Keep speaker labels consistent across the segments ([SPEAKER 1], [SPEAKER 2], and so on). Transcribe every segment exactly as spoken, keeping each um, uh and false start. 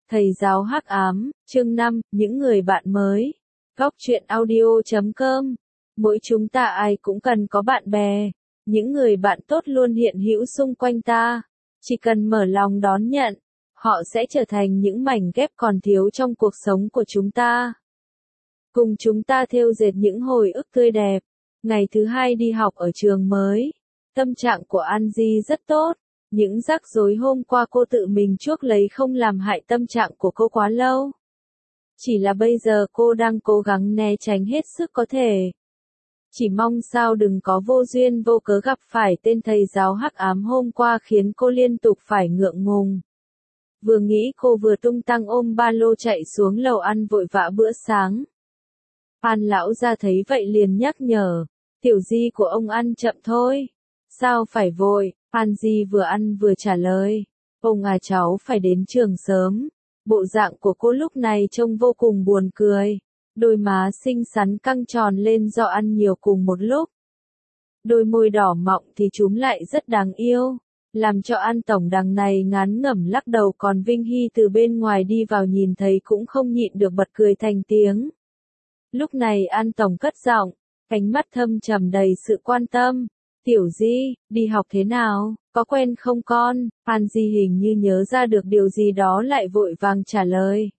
[SPEAKER 1] Thầy giáo hắc ám, chương năm, những người bạn mới. Góc truyện audio chấm com. Mỗi chúng ta ai cũng cần có bạn bè. Những người bạn tốt luôn hiện hữu xung quanh ta. Chỉ cần mở lòng đón nhận, họ sẽ trở thành những mảnh ghép còn thiếu trong cuộc sống của chúng ta. Cùng chúng ta thêu dệt những hồi ức tươi đẹp. Ngày thứ hai đi học ở trường mới. Tâm trạng của Angie rất tốt. Những rắc rối hôm qua cô tự mình chuốc lấy không làm hại tâm trạng của cô quá lâu. Chỉ là bây giờ cô đang cố gắng né tránh hết sức có thể. Chỉ mong sao đừng có vô duyên vô cớ gặp phải tên thầy giáo hắc ám hôm qua khiến cô liên tục phải ngượng ngùng. Vừa nghĩ cô vừa tung tăng ôm ba lô chạy xuống lầu ăn vội vã bữa sáng. Phan lão ra thấy vậy liền nhắc nhở, tiểu di của ông ăn chậm thôi. Sao phải vội? Phan Di vừa ăn vừa trả lời. Ông à, cháu phải đến trường sớm. Bộ dạng của cô lúc này trông vô cùng buồn cười. Đôi má xinh xắn căng tròn lên do ăn nhiều cùng một lúc. Đôi môi đỏ mọng thì chúm lại rất đáng yêu. Làm cho An Tổng đằng này ngán ngẩm lắc đầu, còn Vinh Hy từ bên ngoài đi vào nhìn thấy cũng không nhịn được bật cười thành tiếng. Lúc này An Tổng cất giọng, ánh mắt thâm trầm đầy sự quan tâm. Tiểu Di, đi học thế nào, có quen không con? Phan Di hình như nhớ ra được điều gì đó lại vội vàng trả lời.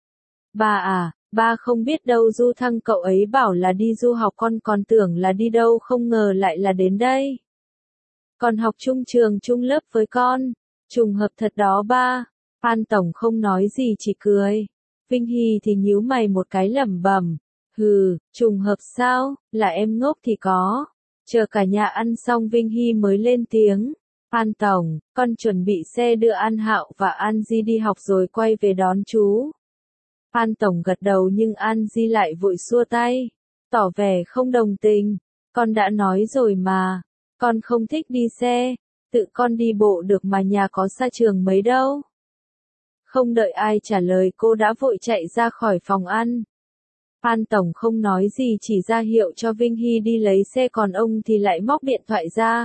[SPEAKER 1] Ba à, ba không biết đâu, Du Thăng cậu ấy bảo là đi du học, con còn tưởng là đi đâu, không ngờ lại là đến đây. Còn học chung trường chung lớp với con, trùng hợp thật đó ba. Phan Tổng không nói gì chỉ cười. Vinh Hy thì nhíu mày một cái lẩm bẩm, hừ, trùng hợp sao, là em ngốc thì có. Chờ cả nhà ăn xong Vinh Hy mới lên tiếng. Phan Tổng, con chuẩn bị xe đưa An Hạo và An Di đi học rồi quay về đón chú. Phan Tổng gật đầu nhưng An Di lại vội xua tay, tỏ vẻ không đồng tình. Con đã nói rồi mà, con không thích đi xe, tự con đi bộ được mà, nhà có xa trường mấy đâu. Không đợi ai trả lời cô đã vội chạy ra khỏi phòng ăn. Phan Tổng không nói gì chỉ ra hiệu cho Vinh Hy đi lấy xe, còn ông thì lại móc điện thoại ra.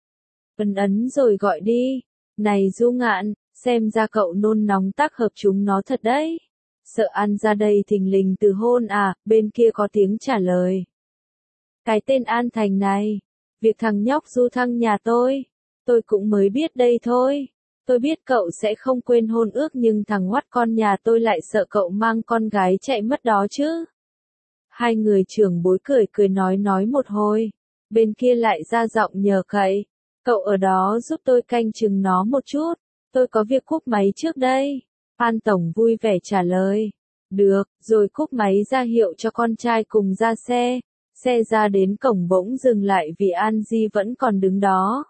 [SPEAKER 1] Ấn ấn rồi gọi đi. Này Du Ngạn, xem ra cậu nôn nóng tác hợp chúng nó thật đấy. Sợ ăn ra đây thình lình từ hôn à? Bên kia có tiếng trả lời. Cái tên An Thành này, việc thằng nhóc Du Thăng nhà tôi, tôi cũng mới biết đây thôi. Tôi biết cậu sẽ không quên hôn ước, nhưng thằng ngoắt con nhà tôi lại sợ cậu mang con gái chạy mất đó chứ. Hai người trưởng bối cười cười nói nói một hồi, bên kia lại ra giọng nhờ cậy, cậu ở đó giúp tôi canh chừng nó một chút, tôi có việc cúp máy trước đây. Phan Tổng vui vẻ trả lời, được, rồi cúp máy ra hiệu cho con trai cùng ra xe. Xe ra đến cổng bỗng dừng lại vì An Di vẫn còn đứng đó.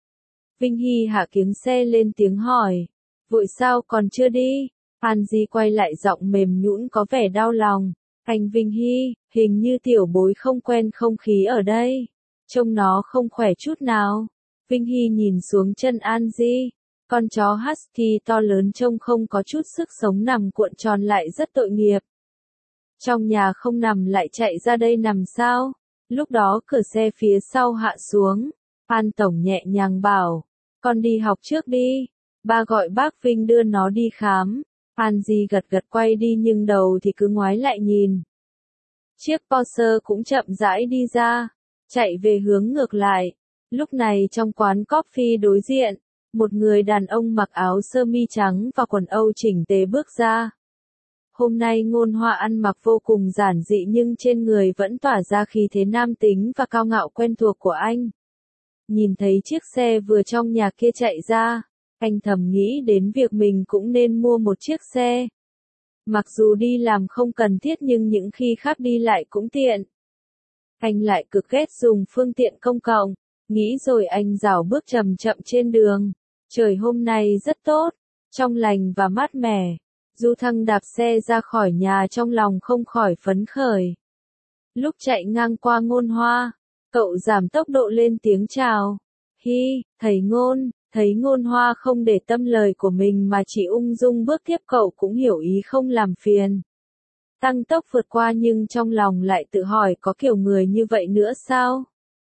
[SPEAKER 1] Vinh Hy hạ kiếng xe lên tiếng hỏi, vội sao còn chưa đi? An Di quay lại giọng mềm nhũn có vẻ đau lòng. Anh Vinh Hy, hình như tiểu bối không quen không khí ở đây. Trông nó không khỏe chút nào. Vinh Hy nhìn xuống chân An Di. Con chó husky to lớn trông không có chút sức sống, nằm cuộn tròn lại rất tội nghiệp. Trong nhà không nằm lại chạy ra đây nằm sao? Lúc đó cửa xe phía sau hạ xuống. Phan Tổng nhẹ nhàng bảo, con đi học trước đi. Ba gọi bác Vinh đưa nó đi khám. Phan Di gật gật quay đi nhưng đầu thì cứ ngoái lại nhìn. Chiếc Porsche cũng chậm rãi đi ra, chạy về hướng ngược lại. Lúc này trong quán coffee đối diện, một người đàn ông mặc áo sơ mi trắng và quần âu chỉnh tề bước ra. Hôm nay Ngôn Hoa ăn mặc vô cùng giản dị nhưng trên người vẫn tỏa ra khí thế nam tính và cao ngạo quen thuộc của anh. Nhìn thấy chiếc xe vừa trong nhà kia chạy ra, anh thầm nghĩ đến việc mình cũng nên mua một chiếc xe. Mặc dù đi làm không cần thiết nhưng những khi khác đi lại cũng tiện. Anh lại cực ghét dùng phương tiện công cộng. Nghĩ rồi anh rảo bước chậm chậm trên đường. Trời hôm nay rất tốt, trong lành và mát mẻ. Du Thăng đạp xe ra khỏi nhà trong lòng không khỏi phấn khởi. Lúc chạy ngang qua Ngôn Hoa, cậu giảm tốc độ lên tiếng chào. Hi, thầy Ngôn. Thấy Ngôn Hoa không để tâm lời của mình mà chỉ ung dung bước tiếp, cậu cũng hiểu ý không làm phiền. Tăng tốc vượt qua nhưng trong lòng lại tự hỏi có kiểu người như vậy nữa sao?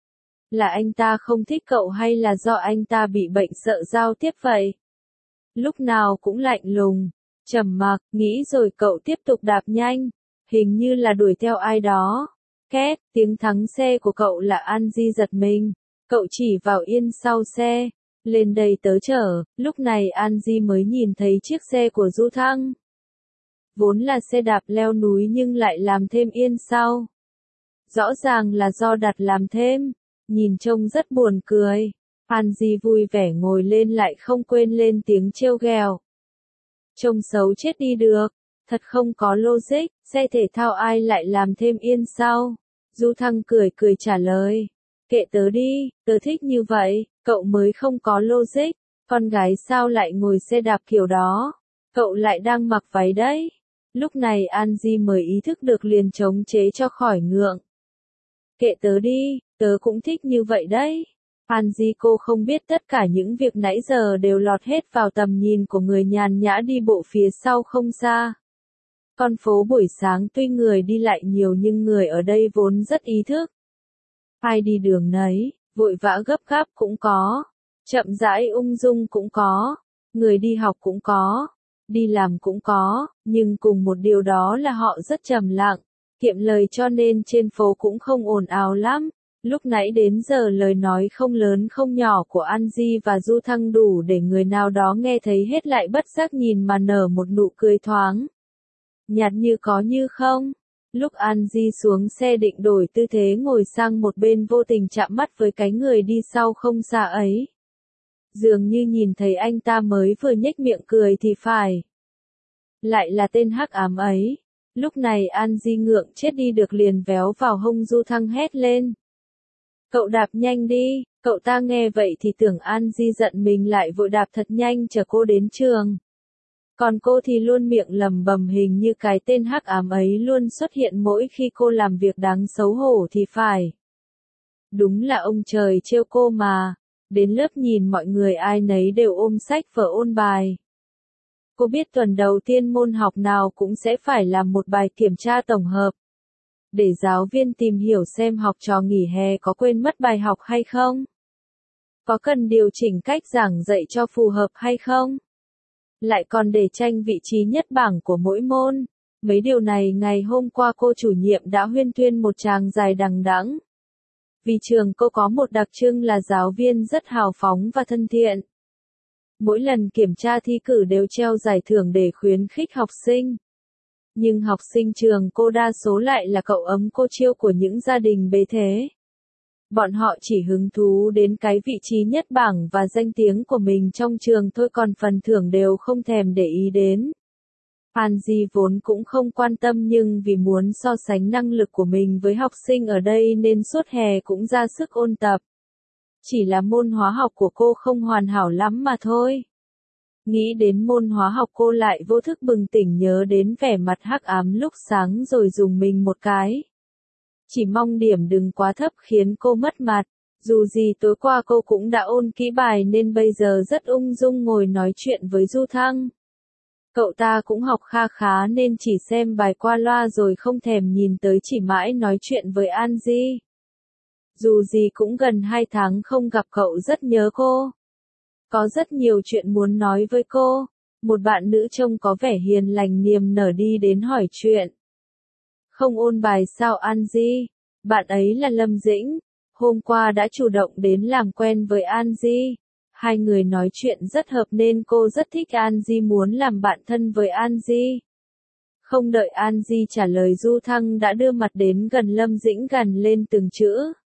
[SPEAKER 1] Là anh ta không thích cậu hay là do anh ta bị bệnh sợ giao tiếp vậy? Lúc nào cũng lạnh lùng, Trầm mặc, nghĩ rồi cậu tiếp tục đạp nhanh, hình như là đuổi theo ai đó. Két, tiếng thắng xe của cậu là An Di giật mình, cậu chỉ vào yên sau xe, lên đây tớ chở, lúc này An Di mới nhìn thấy chiếc xe của Du Thăng. Vốn là xe đạp leo núi nhưng lại làm thêm yên sau. Rõ ràng là do đặt làm thêm, nhìn trông rất buồn cười. An Di vui vẻ ngồi lên lại không quên lên tiếng trêu ghẹo. Trông xấu chết đi được, thật không có logic, xe thể thao ai lại làm thêm yên sau. Du Thăng cười cười trả lời, kệ tớ đi, tớ thích như vậy, cậu mới không có logic, con gái sao lại ngồi xe đạp kiểu đó, cậu lại đang mặc váy đấy. Lúc này An Di mới ý thức được liền chống chế cho khỏi ngượng. Kệ tớ đi, tớ cũng thích như vậy đấy. An Di cô không biết tất cả những việc nãy giờ đều lọt hết vào tầm nhìn của người nhàn nhã đi bộ phía sau không xa. Con phố buổi sáng tuy người đi lại nhiều nhưng người ở đây vốn rất ý thức. Ai đi đường nấy, vội vã gấp gáp cũng có, chậm rãi ung dung cũng có, người đi học cũng có, đi làm cũng có, nhưng cùng một điều đó là họ rất trầm lặng, kiệm lời cho nên trên phố cũng không ồn ào lắm. Lúc nãy đến giờ lời nói không lớn không nhỏ của An Di và Du Thăng đủ để người nào đó nghe thấy hết lại bất giác nhìn mà nở một nụ cười thoáng. Nhạt như có như không. Lúc An Di xuống xe định đổi tư thế ngồi sang một bên vô tình chạm mắt với cái người đi sau không xa ấy. Dường như nhìn thấy anh ta mới vừa nhếch miệng cười thì phải. Lại là tên hắc ám ấy. Lúc này An Di ngượng chết đi được liền véo vào hông Du Thăng hét lên. Cậu đạp nhanh đi, cậu ta nghe vậy thì tưởng An Di giận mình lại vội đạp thật nhanh chở cô đến trường. Còn cô thì luôn miệng lầm bầm hình như cái tên hắc ám ấy luôn xuất hiện mỗi khi cô làm việc đáng xấu hổ thì phải. Đúng là ông trời trêu cô mà, đến lớp nhìn mọi người ai nấy đều ôm sách vở ôn bài. Cô biết tuần đầu tiên môn học nào cũng sẽ phải làm một bài kiểm tra tổng hợp. Để giáo viên tìm hiểu xem học trò nghỉ hè có quên mất bài học hay không? Có cần điều chỉnh cách giảng dạy cho phù hợp hay không? Lại còn để tranh vị trí nhất bảng của mỗi môn. Mấy điều này ngày hôm qua cô chủ nhiệm đã huyên thuyên một tràng dài đằng đẵng. Vì trường cô có một đặc trưng là giáo viên rất hào phóng và thân thiện. Mỗi lần kiểm tra thi cử đều treo giải thưởng để khuyến khích học sinh. Nhưng học sinh trường cô đa số lại là cậu ấm cô chiêu của những gia đình bề thế. Bọn họ chỉ hứng thú đến cái vị trí nhất bảng và danh tiếng của mình trong trường thôi còn phần thưởng đều không thèm để ý đến. An Di vốn cũng không quan tâm nhưng vì muốn so sánh năng lực của mình với học sinh ở đây nên suốt hè cũng ra sức ôn tập. Chỉ là môn hóa học của cô không hoàn hảo lắm mà thôi. Nghĩ đến môn hóa học cô lại vô thức bừng tỉnh nhớ đến vẻ mặt hắc ám lúc sáng rồi dùng mình một cái. Chỉ mong điểm đừng quá thấp khiến cô mất mặt. Dù gì tối qua cô cũng đã ôn kỹ bài nên bây giờ rất ung dung ngồi nói chuyện với Du Thăng. Cậu ta cũng học kha khá nên chỉ xem bài qua loa rồi không thèm nhìn tới chỉ mãi nói chuyện với An Di. Dù gì cũng gần hai tháng không gặp cậu rất nhớ cô. Có rất nhiều chuyện muốn nói với cô. Một bạn nữ trông có vẻ hiền lành niềm nở đi đến hỏi chuyện. Không ôn bài sao An Di? Bạn ấy là Lâm Dĩnh. Hôm qua đã chủ động đến làm quen với An Di. Hai người nói chuyện rất hợp nên cô rất thích An Di muốn làm bạn thân với An Di. Không đợi An Di trả lời Du Thăng đã đưa mặt đến gần Lâm Dĩnh gần lên từng chữ.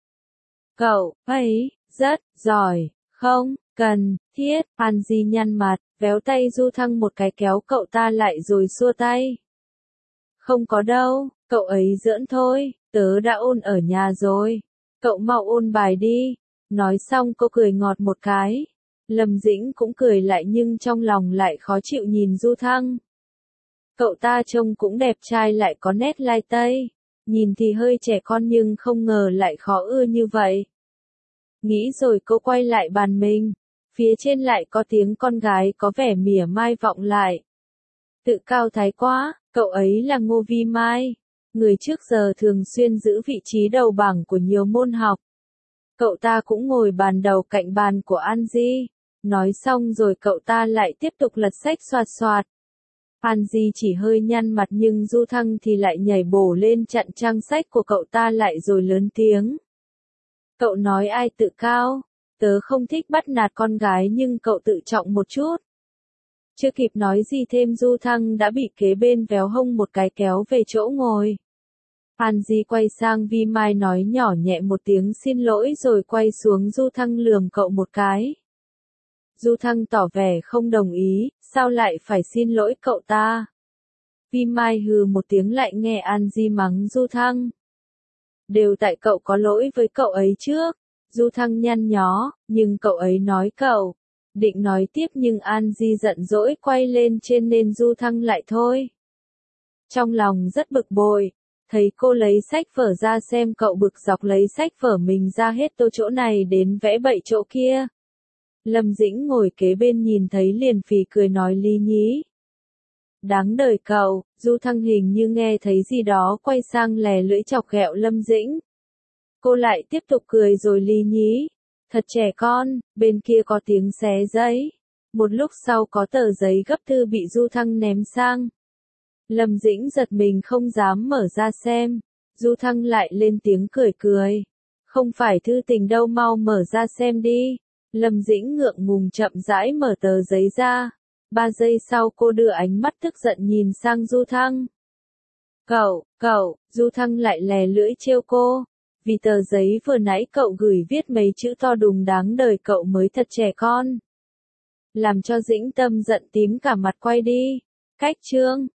[SPEAKER 1] Cậu ấy rất giỏi, không cần thiết. An Di nhăn mặt, véo tay Du Thăng một cái kéo cậu ta lại rồi xua tay. Không có đâu, cậu ấy giỡn thôi, tớ đã ôn ở nhà rồi. Cậu mau ôn bài đi. Nói xong cô cười ngọt một cái. Lâm Dĩnh cũng cười lại nhưng trong lòng lại khó chịu nhìn Du Thăng. Cậu ta trông cũng đẹp trai lại có nét lai tây. Nhìn thì hơi trẻ con nhưng không ngờ lại khó ưa như vậy. Nghĩ rồi cô quay lại bàn mình. Phía trên lại có tiếng con gái có vẻ mỉa mai vọng lại. Tự cao thái quá, cậu ấy là Ngô Vi Mai. Người trước giờ thường xuyên giữ vị trí đầu bảng của nhiều môn học. Cậu ta cũng ngồi bàn đầu cạnh bàn của An Di. Nói xong rồi cậu ta lại tiếp tục lật sách xoạt xoạt. Phan Di chỉ hơi nhăn mặt nhưng Du Thăng thì lại nhảy bổ lên chặn trang sách của cậu ta lại rồi lớn tiếng. Cậu nói ai tự cao? Tớ không thích bắt nạt con gái nhưng cậu tự trọng một chút. Chưa kịp nói gì thêm Du Thăng đã bị kế bên véo hông một cái kéo về chỗ ngồi. Phan Di quay sang Vi Mai nói nhỏ nhẹ một tiếng xin lỗi rồi quay xuống Du Thăng lườm cậu một cái. Du Thăng tỏ vẻ không đồng ý, sao lại phải xin lỗi cậu ta? Vi Mai hừ một tiếng lại nghe An Di mắng Du Thăng. Đều tại cậu có lỗi với cậu ấy trước. Du Thăng nhăn nhó, nhưng cậu ấy nói cậu. Định nói tiếp nhưng An Di giận dỗi quay lên trên nên Du Thăng lại thôi. Trong lòng rất bực bội, thấy cô lấy sách vở ra xem cậu bực dọc lấy sách vở mình ra hết tô chỗ này đến vẽ bậy chỗ kia. Lâm Dĩnh ngồi kế bên nhìn thấy liền phì cười nói Lý Nhí. Đáng đời cậu, Du Thăng hình như nghe thấy gì đó quay sang lè lưỡi chọc ghẹo Lâm Dĩnh. Cô lại tiếp tục cười rồi Lý Nhí. Thật trẻ con, bên kia có tiếng xé giấy. Một lúc sau có tờ giấy gấp thư bị Du Thăng ném sang. Lâm Dĩnh giật mình không dám mở ra xem. Du Thăng lại lên tiếng cười cười. Không phải thư tình đâu mau mở ra xem đi. Lâm Dĩnh ngượng ngùng chậm rãi mở tờ giấy ra. Ba giây sau cô đưa ánh mắt tức giận nhìn sang Du Thăng. Cậu, cậu, Du Thăng lại lè lưỡi trêu cô. Vì tờ giấy vừa nãy cậu gửi viết mấy chữ to đùng đáng đời cậu mới thật trẻ con. Làm cho Dĩnh Tâm giận tím cả mặt quay đi. Cách chương.